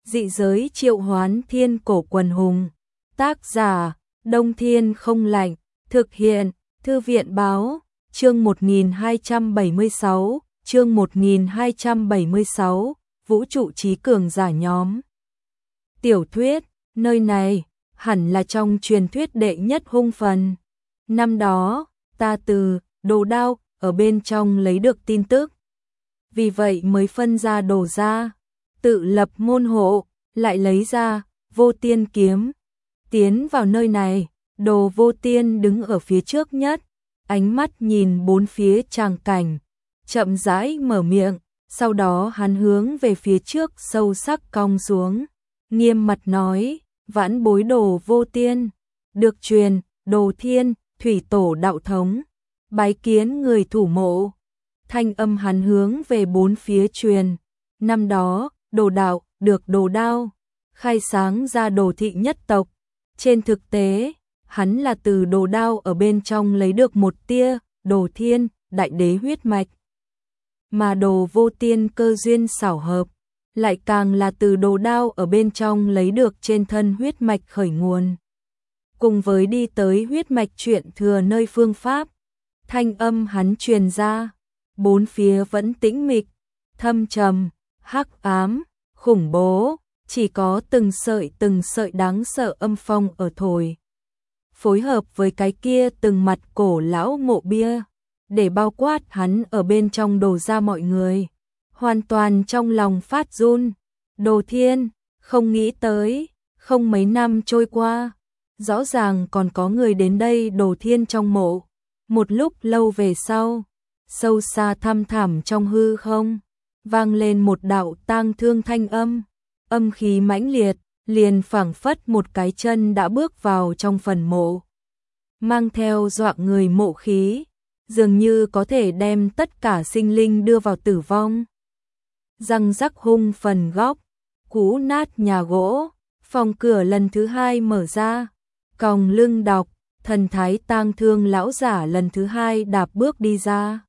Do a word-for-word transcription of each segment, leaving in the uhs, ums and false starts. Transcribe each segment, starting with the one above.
Dị giới triệu hoán thiên cổ quần hùng. Tác giả, Đông Thiên không lạnh. Thực hiện, Thư viện báo. Chương một nghìn hai trăm bảy mươi sáu, chương một nghìn hai trăm bảy mươi sáu, Vũ trụ trí cường giả nhóm. Tiểu thuyết, nơi này, hẳn là trong truyền thuyết đệ nhất hung phần. Năm đó, ta từ đồ đao ở bên trong lấy được tin tức. Vì vậy mới phân ra đồ ra, tự lập môn hộ, lại lấy ra vô tiên kiếm. Tiến vào nơi này, đồ vô tiên đứng ở phía trước nhất, ánh mắt nhìn bốn phía tràng cảnh, chậm rãi mở miệng, sau đó hắn hướng về phía trước sâu sắc cong xuống, nghiêm mặt nói, vãn bối đồ vô tiên, được truyền, đồ thiên, thủy tổ đạo thống, bái kiến người thủ mộ. Thanh âm hắn hướng về bốn phía truyền, năm đó, đồ đạo, được đồ đao, khai sáng ra đồ thị nhất tộc. Trên thực tế, hắn là từ đồ đao ở bên trong lấy được một tia, đồ thiên, đại đế huyết mạch. Mà đồ vô tiên cơ duyên xảo hợp, lại càng là từ đồ đao ở bên trong lấy được trên thân huyết mạch khởi nguồn. Cùng với đi tới huyết mạch chuyện thừa nơi phương pháp, thanh âm hắn truyền ra, bốn phía vẫn tĩnh mịch, thâm trầm, hắc ám, khủng bố, chỉ có từng sợi từng sợi đáng sợ âm phong ở thổi. Phối hợp với cái kia từng mặt cổ lão mộ bia, để bao quát hắn ở bên trong đồ ra mọi người. Hoàn toàn trong lòng phát run, đồ thiên, không nghĩ tới, không mấy năm trôi qua, rõ ràng còn có người đến đây đồ thiên trong mộ. Một lúc lâu về sau, sâu xa thăm thẳm trong hư không, vang lên một đạo tang thương thanh âm, âm khí mãnh liệt, liền phảng phất một cái chân đã bước vào trong phần mộ, mang theo dọa người mộ khí, dường như có thể đem tất cả sinh linh đưa vào tử vong. Răng rắc hung phần góc, cú nát nhà gỗ, phòng cửa lần thứ hai mở ra, còng lưng đọc, thần thái tang thương lão giả lần thứ hai đạp bước đi ra.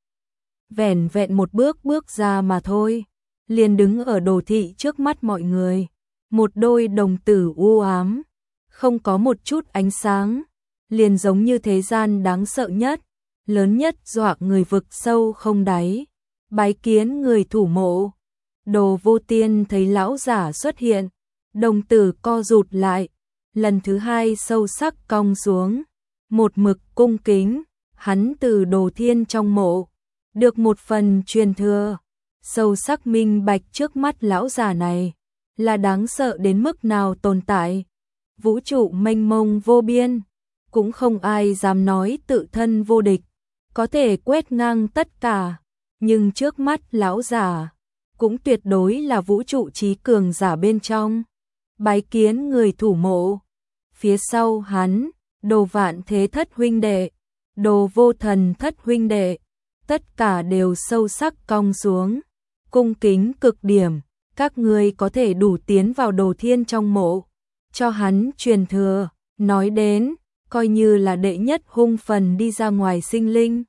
Vẻn vẹn một bước bước ra mà thôi, liền đứng ở đồ thị trước mắt mọi người, một đôi đồng tử u ám, không có một chút ánh sáng, liền giống như thế gian đáng sợ nhất, lớn nhất dọa người vực sâu không đáy. Bái kiến người thủ mộ. Đồ vô tiên thấy lão giả xuất hiện, đồng tử co rụt lại, lần thứ hai sâu sắc cong xuống, một mực cung kính, hắn từ đồ thiên trong mộ, được một phần truyền thừa, sâu sắc minh bạch trước mắt lão già này, là đáng sợ đến mức nào tồn tại. Vũ trụ mênh mông vô biên, cũng không ai dám nói tự thân vô địch, có thể quét ngang tất cả, nhưng trước mắt lão già, cũng tuyệt đối là vũ trụ trí cường giả bên trong. Bái kiến người thủ mộ. Phía sau hắn, đồ vạn thế thất huynh đệ, đồ vô thần thất huynh đệ, tất cả đều sâu sắc cong xuống, cung kính cực điểm, các ngươi có thể đủ tiến vào đồ thiên trong mộ, cho hắn truyền thừa, nói đến, coi như là đệ nhất hung phần đi ra ngoài sinh linh.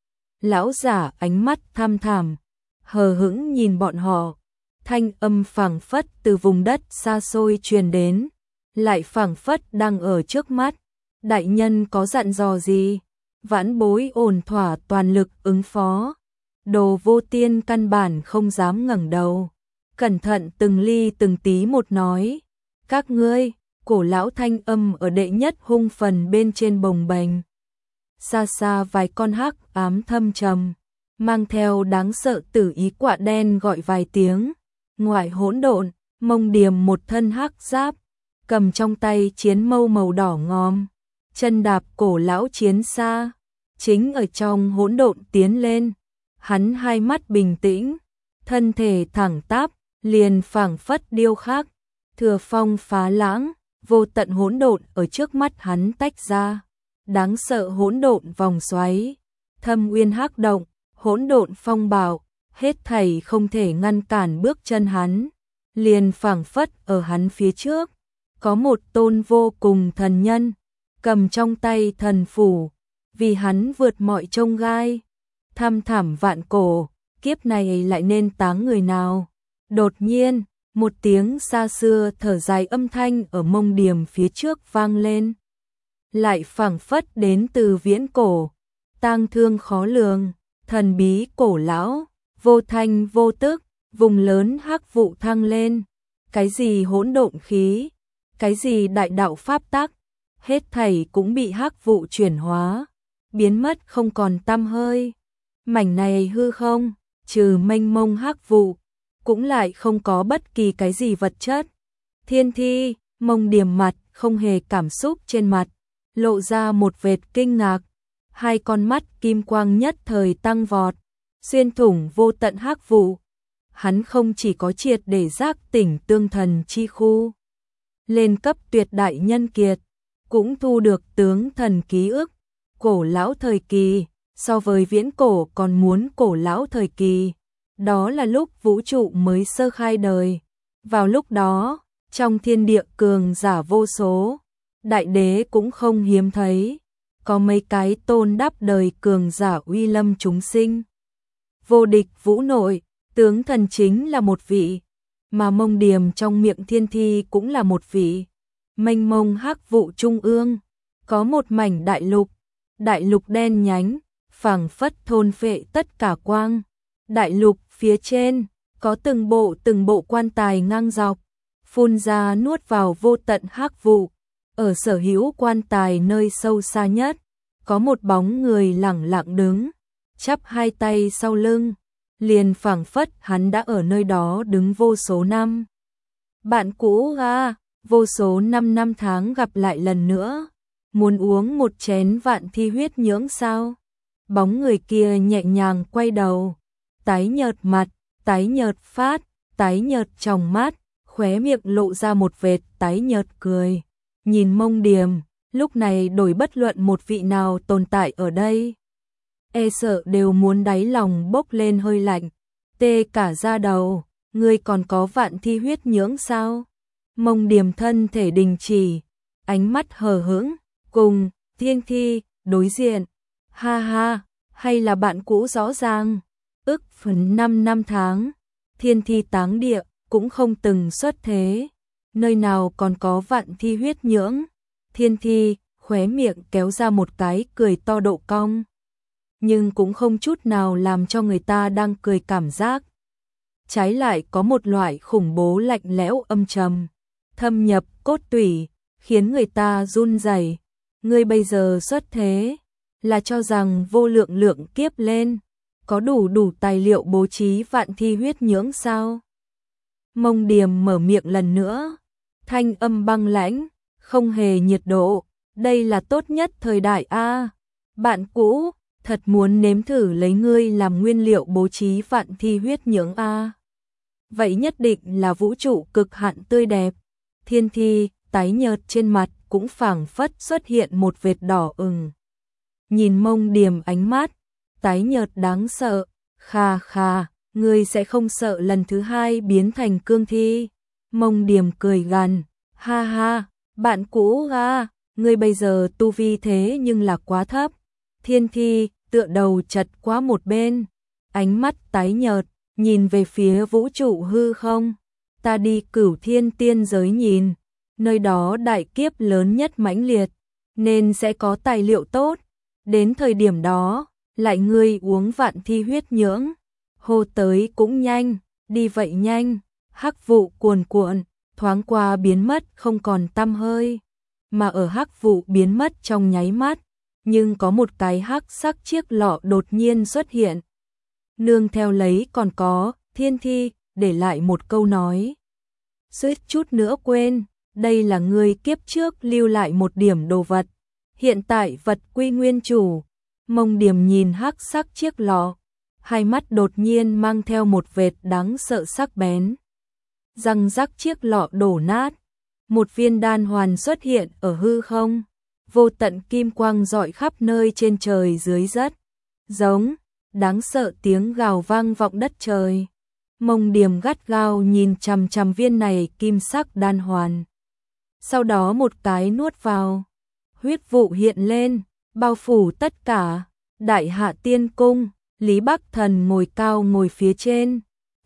Lão giả ánh mắt thăm thẳm, hờ hững nhìn bọn họ, thanh âm phảng phất từ vùng đất xa xôi truyền đến, lại phảng phất đang ở trước mắt. Đại nhân có dặn dò gì? Vãn bối ổn thỏa toàn lực ứng phó. Đồ vô tiên căn bản không dám ngẩng đầu, cẩn thận từng ly từng tí một nói, các ngươi. Cổ lão thanh âm ở đệ nhất hung phần bên trên bồng bềnh. Xa xa vài con hắc ám thâm trầm, mang theo đáng sợ tử ý quạ đen gọi vài tiếng. Ngoại hỗn độn, mông điềm một thân hắc giáp, cầm trong tay chiến mâu màu đỏ ngòm, chân đạp cổ lão chiến xa, chính ở trong hỗn độn tiến lên. Hắn hai mắt bình tĩnh, thân thể thẳng tắp, liền phảng phất điêu khắc, thừa phong phá lãng. Vô tận hỗn độn ở trước mắt hắn tách ra, đáng sợ hỗn độn vòng xoáy, thâm uyên hắc động, hỗn độn phong bạo, hết thảy không thể ngăn cản bước chân hắn, liền phảng phất ở hắn phía trước, có một tôn vô cùng thần nhân, cầm trong tay thần phủ, vì hắn vượt mọi chông gai, thăm thẳm vạn cổ, kiếp này lại nên táng người nào. Đột nhiên, Một tiếng xa xưa thở dài âm thanh ở Mông Điềm phía trước vang lên. Lại phảng phất đến từ viễn cổ, tang thương khó lường, thần bí cổ lão, vô thanh vô tức, vùng lớn hắc vụ thăng lên. Cái gì hỗn độn khí, cái gì đại đạo pháp tắc, hết thảy cũng bị hắc vụ chuyển hóa, biến mất không còn tăm hơi. Mảnh này hư không, trừ mênh mông hắc vụ, cũng lại không có bất kỳ cái gì vật chất. Thiên Thi, Mông Điềm mặt không hề cảm xúc trên mặt, lộ ra một vệt kinh ngạc, hai con mắt kim quang nhất thời tăng vọt, xuyên thủng vô tận hắc vụ. Hắn không chỉ có triệt để giác tỉnh tương thần chi khu, lên cấp tuyệt đại nhân kiệt, cũng thu được tướng thần ký ức, cổ lão thời kỳ, so với viễn cổ còn muốn cổ lão thời kỳ. Đó là lúc vũ trụ mới sơ khai đời. Vào lúc đó, trong thiên địa cường giả vô số, đại đế cũng không hiếm thấy, có mấy cái tôn đắp đời cường giả uy lâm chúng sinh. Vô địch vũ nội, tướng thần chính là một vị, mà Mông Điềm trong miệng Thiên Thi cũng là một vị. Mênh mông hắc vụ trung ương, có một mảnh đại lục, đại lục đen nhánh, phảng phất thôn phệ tất cả quang. Đại lục phía trên, có từng bộ từng bộ quan tài ngang dọc, phun ra nuốt vào vô tận hắc vụ. Ở sở hữu quan tài nơi sâu xa nhất, có một bóng người lẳng lặng đứng, chắp hai tay sau lưng, liền phảng phất hắn đã ở nơi đó đứng vô số năm. Bạn cũ à, vô số năm năm tháng gặp lại lần nữa, muốn uống một chén vạn thi huyết nhưỡng sao? Bóng người kia nhẹ nhàng quay đầu, tái nhợt mặt, tái nhợt phát, tái nhợt trong mắt, khóe miệng lộ ra một vệt tái nhợt cười. Nhìn Mông Điềm, lúc này đổi bất luận một vị nào tồn tại ở đây, e sợ đều muốn đáy lòng bốc lên hơi lạnh, tê cả da đầu. Ngươi còn có vạn thi huyết nhưỡng sao? Mông Điềm thân thể đình chỉ, ánh mắt hờ hững, cùng Thiên Thi đối diện. Ha ha, hay là bạn cũ rõ ràng. Ức phần năm năm tháng, Thiên Thi táng địa cũng không từng xuất thế, nơi nào còn có vạn thi huyết nhưỡng. Thiên Thi khóe miệng kéo ra một cái cười to độ cong, nhưng cũng không chút nào làm cho người ta đang cười cảm giác. Trái lại có một loại khủng bố lạnh lẽo âm trầm, thâm nhập cốt tủy, khiến người ta run rẩy. Ngươi bây giờ xuất thế, là cho rằng vô lượng lượng kiếp lên, có đủ đủ tài liệu bố trí vạn thi huyết nhưỡng sao? Mông Điềm mở miệng lần nữa, thanh âm băng lãnh, không hề nhiệt độ. Đây là tốt nhất thời đại a. Bạn cũ, thật muốn nếm thử lấy ngươi làm nguyên liệu bố trí vạn thi huyết nhưỡng a. Vậy nhất định là vũ trụ cực hạn tươi đẹp. Thiên Thi tái nhợt trên mặt cũng phảng phất xuất hiện một vệt đỏ ửng. Nhìn Mông Điềm ánh mắt tái nhợt đáng sợ, kha kha, ngươi sẽ không sợ lần thứ hai biến thành cương thi? Mông Điềm cười gằn, ha ha, bạn cũ a, ngươi bây giờ tu vi thế nhưng là quá thấp. Thiên Thi tựa đầu chật qua một bên, ánh mắt tái nhợt, nhìn về phía vũ trụ hư không. Ta đi Cửu Thiên tiên giới nhìn, nơi đó đại kiếp lớn nhất mãnh liệt, nên sẽ có tài liệu tốt. Đến thời điểm đó, lại ngươi uống vạn thi huyết nhưỡng. Hô tới cũng nhanh, đi vậy nhanh. Hắc vụ cuồn cuộn, thoáng qua biến mất không còn tăm hơi. Mà ở hắc vụ biến mất trong nháy mắt, nhưng có một cái hắc sắc chiếc lọ đột nhiên xuất hiện. Nương theo lấy còn có Thiên Thi để lại một câu nói. Suýt chút nữa quên, đây là ngươi kiếp trước lưu lại một điểm đồ vật. Hiện tại vật quy nguyên chủ. Mông Điềm nhìn hắc sắc chiếc lọ, hai mắt đột nhiên mang theo một vệt đáng sợ sắc bén. Răng rắc chiếc lọ đổ nát, một viên đan hoàn xuất hiện ở hư không, vô tận kim quang rọi khắp nơi trên trời dưới đất. Giống, đáng sợ tiếng gào vang vọng đất trời. Mông Điềm gắt gao nhìn chằm chằm viên này kim sắc đan hoàn. Sau đó một cái nuốt vào, huyết vụ hiện lên, bao phủ tất cả. Đại Hạ Tiên Cung, Lý Bắc Thần ngồi cao ngồi phía trên,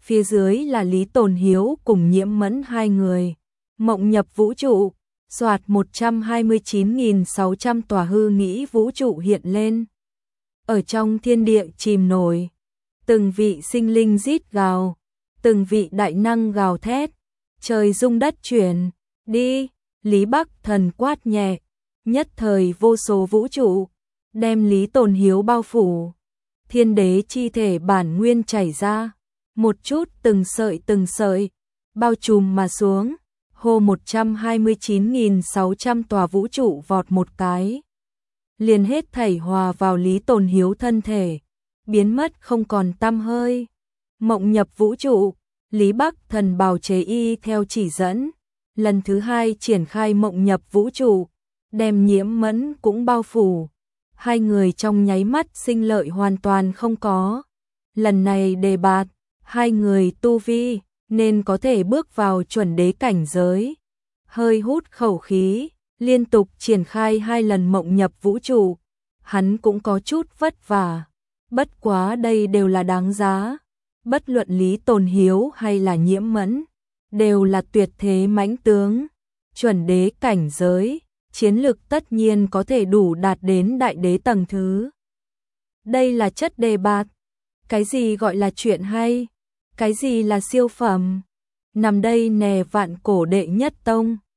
phía dưới là Lý Tồn Hiếu cùng Nhiễm Mẫn hai người. Mộng nhập vũ trụ, soạt một trăm hai mươi chín nghìn sáu trăm tòa hư nghĩ vũ trụ hiện lên. Ở trong thiên địa chìm nổi, từng vị sinh linh rít gào, từng vị đại năng gào thét, trời rung đất chuyển, đi, Lý Bắc Thần quát nhẹ, nhất thời vô số vũ trụ, đem Lý Tồn Hiếu bao phủ. Thiên đế chi thể bản nguyên chảy ra, một chút từng sợi từng sợi, bao trùm mà xuống, hô một trăm hai mươi chín nghìn sáu trăm tòa vũ trụ vọt một cái. Liền hết thảy hòa vào Lý Tồn Hiếu thân thể, biến mất không còn tăm hơi. Mộng nhập vũ trụ, Lý Bắc Thần bào chế y theo chỉ dẫn, lần thứ hai triển khai mộng nhập vũ trụ, đem Nhiễm Mẫn cũng bao phủ. Hai người trong nháy mắt sinh lợi hoàn toàn không có. Lần này đề bạt, hai người tu vi, nên có thể bước vào chuẩn đế cảnh giới. Hơi hút khẩu khí, liên tục triển khai hai lần mộng nhập vũ trụ, hắn cũng có chút vất vả. Bất quá đây đều là đáng giá. Bất luận Lý Tồn Hiếu hay là Nhiễm Mẫn, đều là tuyệt thế mãnh tướng. Chuẩn đế cảnh giới, chiến lực tất nhiên có thể đủ đạt đến đại đế tầng thứ. Đây là chất đề bạt. Cái gì gọi là chuyện hay? Cái gì là siêu phẩm? Nằm đây nè vạn cổ đệ nhất tông,